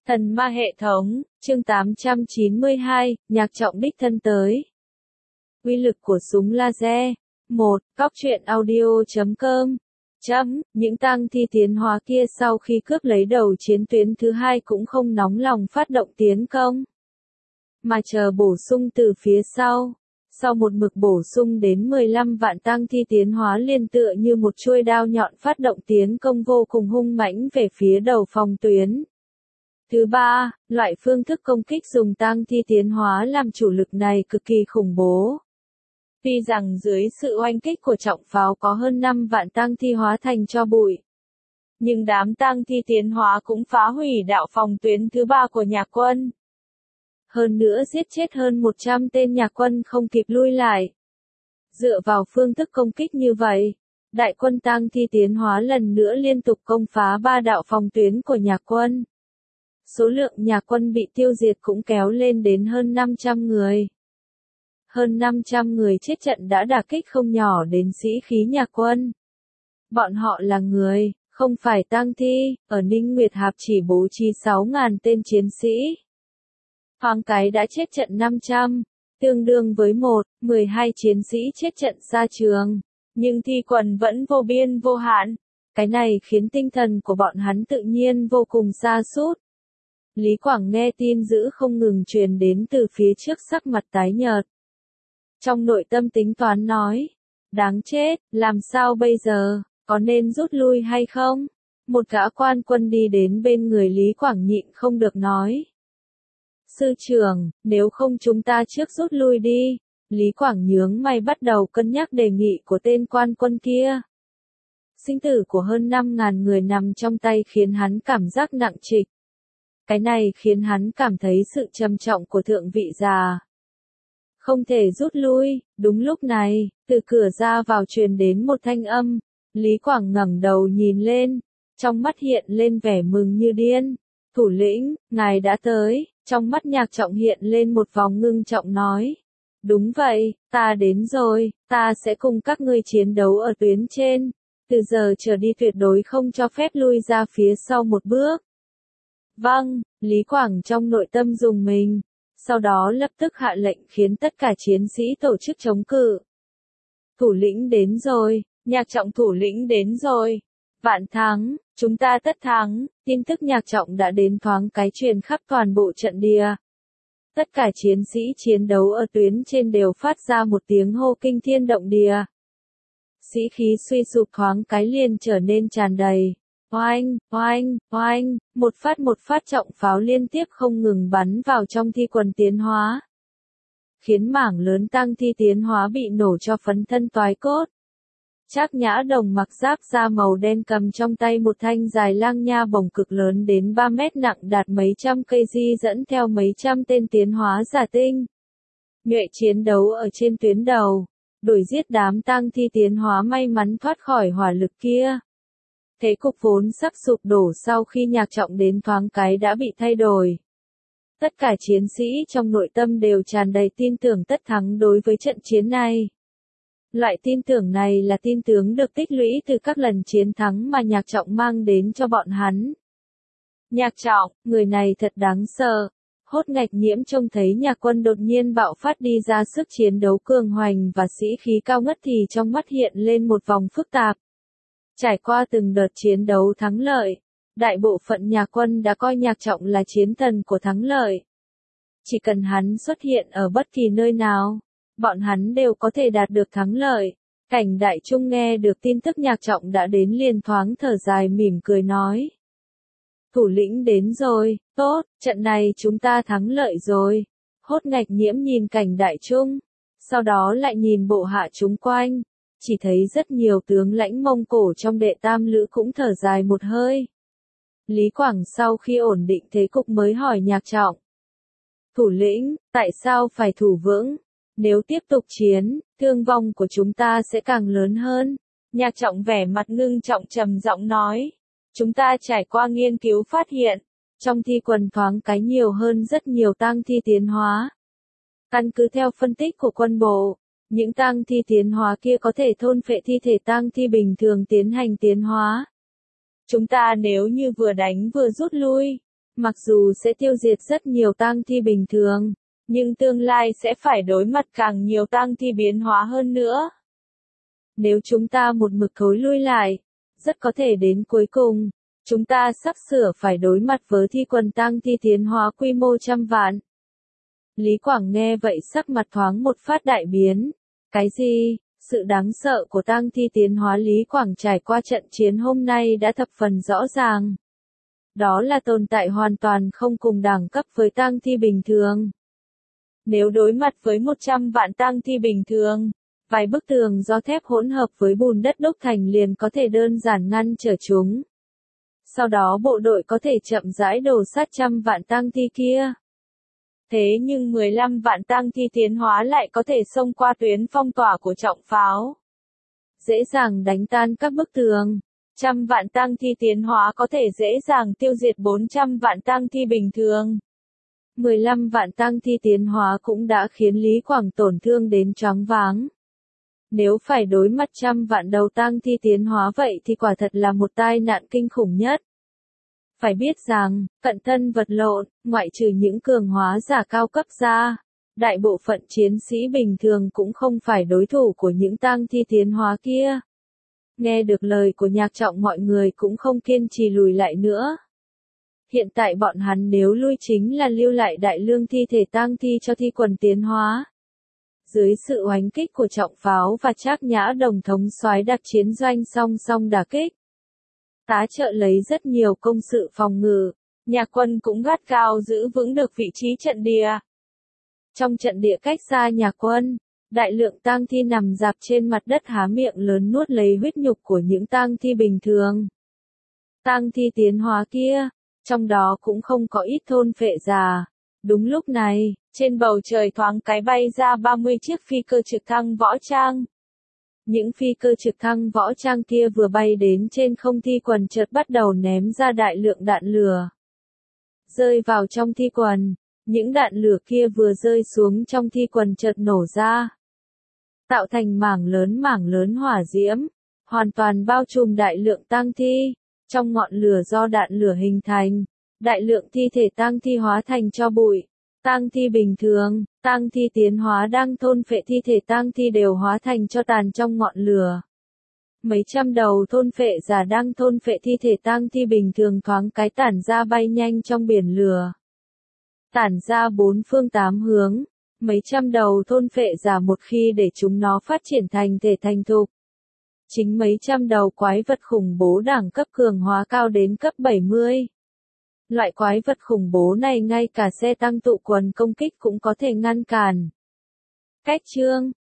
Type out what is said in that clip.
Thần ma hệ thống, chương 892, Nhạc Trọng đích thân tới. Uy lực của súng laser. 1. Cóc truyện audio.com. Những tang thi tiến hóa kia sau khi cướp lấy đầu chiến tuyến thứ hai cũng không nóng lòng phát động tiến công, mà chờ bổ sung từ phía sau. Sau một mực bổ sung đến 15 vạn tang thi tiến hóa liền tựa như một chuôi đao nhọn phát động tiến công vô cùng hung mãnh về phía đầu phòng tuyến. Thứ ba, loại phương thức công kích dùng tang thi tiến hóa làm chủ lực này cực kỳ khủng bố. Tuy rằng dưới sự oanh kích của trọng pháo có hơn 5 vạn tang thi hóa thành tro bụi, nhưng đám tang thi tiến hóa cũng phá hủy đạo phòng tuyến thứ ba của nhạc quân. Hơn nữa giết chết hơn 100 tên nhạc quân không kịp lui lại. Dựa vào phương thức công kích như vậy, đại quân tang thi tiến hóa lần nữa liên tục công phá 3 đạo phòng tuyến của nhạc quân. Số lượng nhạc quân bị tiêu diệt cũng kéo lên đến hơn 500 người. Hơn 500 người chết trận đã đả kích không nhỏ đến sĩ khí nhạc quân. Bọn họ là người, không phải tang thi, ở Ninh Nguyệt Hạp chỉ bố trí 6.000 tên chiến sĩ. Thoáng cái đã chết trận 500, tương đương với 12 chiến sĩ chết trận xa trường. Nhưng thi quần vẫn vô biên vô hạn. Cái này khiến tinh thần của bọn hắn tự nhiên vô cùng sa sút. Lý Quảng nghe tin dữ không ngừng truyền đến từ phía trước sắc mặt tái nhợt. Trong nội tâm tính toán nói, đáng chết, làm sao bây giờ, có nên rút lui hay không? Một gã quan quân đi đến bên người Lý Quảng nhịn không được nói. Sư trưởng, nếu không chúng ta trước rút lui đi. Lý Quảng nhướng mày bắt đầu cân nhắc đề nghị của tên quan quân kia. Sinh tử của hơn 5.000 người nằm trong tay khiến hắn cảm giác nặng trịch. Cái này khiến hắn cảm thấy sự trầm trọng của thượng vị già. Không thể rút lui. Đúng lúc này, từ cửa ra vào truyền đến một thanh âm. Lý Quảng ngẩng đầu nhìn lên, trong mắt hiện lên vẻ mừng như điên. Thủ lĩnh, ngài đã tới. Trong mắt Nhạc Trọng hiện lên một vòng ngưng trọng nói. Đúng vậy, ta đến rồi, ta sẽ cùng các ngươi chiến đấu ở tuyến trên. Từ giờ trở đi tuyệt đối không cho phép lui ra phía sau một bước. Vâng, Lý Quảng trong nội tâm dùng mình, sau đó lập tức hạ lệnh khiến tất cả chiến sĩ tổ chức chống cự. Thủ lĩnh đến rồi, Nhạc Trọng thủ lĩnh đến rồi. Vạn thắng, chúng ta tất thắng, tin tức Nhạc Trọng đã đến thoáng cái truyền khắp toàn bộ trận địa. Tất cả chiến sĩ chiến đấu ở tuyến trên đều phát ra một tiếng hô kinh thiên động địa. Sĩ khí suy sụp thoáng cái liền trở nên tràn đầy. Oanh, oanh, oanh, một phát trọng pháo liên tiếp không ngừng bắn vào trong thi quần tiến hóa. Khiến mảng lớn tang thi tiến hóa bị nổ cho phấn thân toái cốt. Trác Nhã Đồng mặc giáp da màu đen cầm trong tay một thanh dài lang nha bổng cực lớn đến 3 mét nặng đạt mấy trăm cây di dẫn theo mấy trăm tên tiến hóa giả tinh. Nhuệ chiến đấu ở trên tuyến đầu, đuổi giết đám tang thi tiến hóa may mắn thoát khỏi hỏa lực kia. Thế cục vốn sắp sụp đổ sau khi Nhạc Trọng đến thoáng cái đã bị thay đổi. Tất cả chiến sĩ trong nội tâm đều tràn đầy tin tưởng tất thắng đối với trận chiến này. Loại tin tưởng này là tin tưởng được tích lũy từ các lần chiến thắng mà Nhạc Trọng mang đến cho bọn hắn. Nhạc Trọng, người này thật đáng sợ. Hốt Ngạch Nhiễm trông thấy Nhạc Quân đột nhiên bạo phát đi ra sức chiến đấu cường hoành và sĩ khí cao ngất thì trong mắt hiện lên một vòng phức tạp. Trải qua từng đợt chiến đấu thắng lợi, đại bộ phận Nhạc Quân đã coi Nhạc Trọng là chiến thần của thắng lợi. Chỉ cần hắn xuất hiện ở bất kỳ nơi nào, bọn hắn đều có thể đạt được thắng lợi. Cảnh Đại Trung nghe được tin tức Nhạc Trọng đã đến liền thoáng thở dài mỉm cười nói. Thủ lĩnh đến rồi, tốt, trận này chúng ta thắng lợi rồi. Hốt Ngạch Nhiễm nhìn Cảnh Đại Trung, sau đó lại nhìn bộ hạ chúng quanh, chỉ thấy rất nhiều tướng lãnh Mông Cổ trong đệ tam lữ cũng thở dài một hơi. Lý Quảng sau khi ổn định thế cục mới hỏi Nhạc Trọng. Thủ lĩnh, tại sao phải thủ vững? Nếu tiếp tục chiến, thương vong của chúng ta sẽ càng lớn hơn. Nhạc Trọng vẻ mặt ngưng trọng trầm giọng nói. Chúng ta trải qua nghiên cứu phát hiện, trong thi quần thoáng cái nhiều hơn rất nhiều tang thi tiến hóa. Căn cứ theo phân tích của quân bộ, những tang thi tiến hóa kia có thể thôn phệ thi thể tang thi bình thường tiến hành tiến hóa. Chúng ta nếu như vừa đánh vừa rút lui, Mặc dù sẽ tiêu diệt rất nhiều tang thi bình thường, nhưng tương lai sẽ phải đối mặt càng nhiều tang thi biến hóa hơn nữa. Nếu chúng ta một mực thối lui lại, rất có thể đến cuối cùng, chúng ta sắp sửa phải đối mặt với thi quần tang thi tiến hóa quy mô trăm vạn. Lý Quảng nghe vậy sắc mặt thoáng một phát đại biến. Cái gì? Sự đáng sợ của tang thi tiến hóa Lý Quảng trải qua trận chiến hôm nay đã thập phần rõ ràng. Đó là tồn tại hoàn toàn không cùng đẳng cấp với tang thi bình thường. Nếu đối mặt với 100 vạn tang thi bình thường, vài bức tường do thép hỗn hợp với bùn đất đúc thành liền có thể đơn giản ngăn trở chúng. Sau đó bộ đội có thể chậm rãi đổ sát trăm vạn tang thi kia. Thế nhưng 15 vạn tang thi tiến hóa lại có thể xông qua tuyến phong tỏa của trọng pháo. Dễ dàng đánh tan các bức tường. Trăm vạn tang thi tiến hóa có thể dễ dàng tiêu diệt 400 vạn tang thi bình thường. 15 vạn tang thi tiến hóa cũng đã khiến Lý Quảng tổn thương đến choáng váng. Nếu phải đối mặt trăm vạn đầu tang thi tiến hóa vậy thì quả thật là một tai nạn kinh khủng nhất. Phải biết rằng, cận thân vật lộn, ngoại trừ những cường hóa giả cao cấp ra, đại bộ phận chiến sĩ bình thường cũng không phải đối thủ của những tang thi tiến hóa kia. Nghe được lời của Nhạc Trọng mọi người cũng không kiên trì lùi lại nữa. Hiện tại bọn hắn nếu lui chính là lưu lại đại lượng thi thể tang thi cho thi quần tiến hóa. Dưới sự oánh kích của trọng pháo và Trác Nhã đồng thống soái đặc chiến doanh song song đả kích. Tá trợ lấy rất nhiều công sự phòng ngự, Nhạc quân cũng gắt gao giữ vững được vị trí trận địa. Trong trận địa cách xa Nhạc quân, đại lượng tang thi nằm rạp trên mặt đất há miệng lớn nuốt lấy huyết nhục của những tang thi bình thường. Tang thi tiến hóa kia, trong đó cũng không có ít thôn phệ già. Đúng lúc này, trên bầu trời thoáng cái bay ra 30 chiếc phi cơ trực thăng võ trang. Những phi cơ trực thăng võ trang kia vừa bay đến trên không thi quần chợt bắt đầu ném ra đại lượng đạn lửa. Rơi vào trong thi quần, những đạn lửa kia vừa rơi xuống trong thi quần chợt nổ ra. Tạo thành mảng lớn hỏa diễm, hoàn toàn bao trùm đại lượng tang thi. Trong ngọn lửa do đạn lửa hình thành, đại lượng thi thể tang thi hóa thành tro bụi. Tang thi bình thường, tang thi tiến hóa đang thôn phệ thi thể tang thi đều hóa thành tro tàn trong ngọn lửa. Mấy trăm đầu thôn phệ giả đang thôn phệ thi thể tang thi bình thường thoáng cái tản ra bay nhanh trong biển lửa. Tản ra bốn phương tám hướng, mấy trăm đầu thôn phệ giả một khi để chúng nó phát triển thành thể thành thục. Chính mấy trăm đầu quái vật khủng bố đẳng cấp cường hóa cao đến cấp 70. Loại quái vật khủng bố này ngay cả xe tăng tụ quần công kích cũng có thể ngăn cản. Cách chương